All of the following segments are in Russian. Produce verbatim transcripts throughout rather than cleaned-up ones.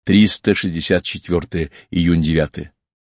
триста шестьдесят четвёртое, июнь девятое.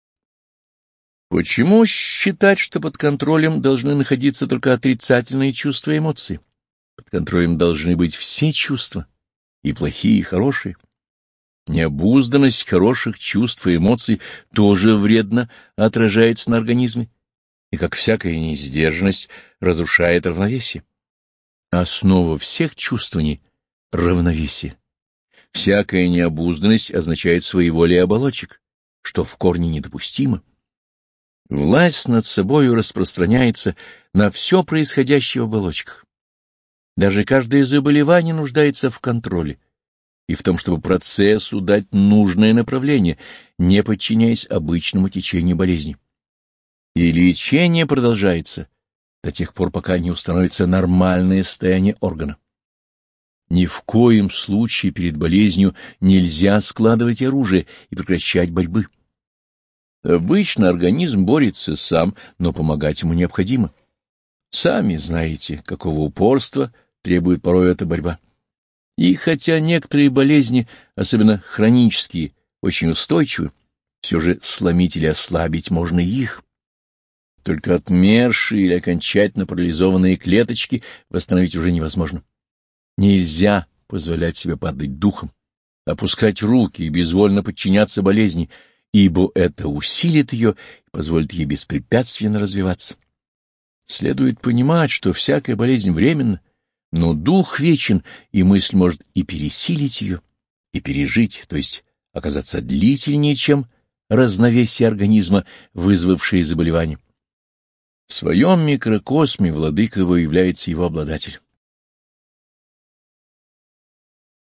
Почему считать, что под контролем должны находиться только отрицательные чувства и эмоции? Под контролем должны быть все чувства, и плохие, и хорошие. Необузданность хороших чувств и эмоций тоже вредно отражается на организме, и, как всякая несдержанность, разрушает равновесие. Основа всех чувствований — равновесие. Всякая необузданность означает своеволие оболочек, что в корне недопустимо. Власть над собою распространяется на все происходящее в оболочках. Даже каждое заболевание нуждается в контроле и в том, чтобы процессу дать нужное направление, не подчиняясь обычному течению болезни. И лечение продолжается до тех пор, пока не установится нормальное состояние органа. Ни в коем случае перед болезнью нельзя складывать оружие и прекращать борьбы. Обычно организм борется сам, но помогать ему необходимо. Сами знаете, какого упорства требует порой эта борьба. И хотя некоторые болезни, особенно хронические, очень устойчивы, все же сломить или ослабить можно и их. Только отмершие или окончательно парализованные клеточки восстановить уже невозможно. Нельзя позволять себе падать духом, опускать руки и безвольно подчиняться болезни, ибо это усилит ее и позволит ей беспрепятственно развиваться. Следует понимать, что всякая болезнь временна, но дух вечен, и мысль может и пересилить ее, и пережить, то есть оказаться длительнее, чем разновесие организма, вызвавшее заболевание. В своем микрокосме владыкой является его обладатель.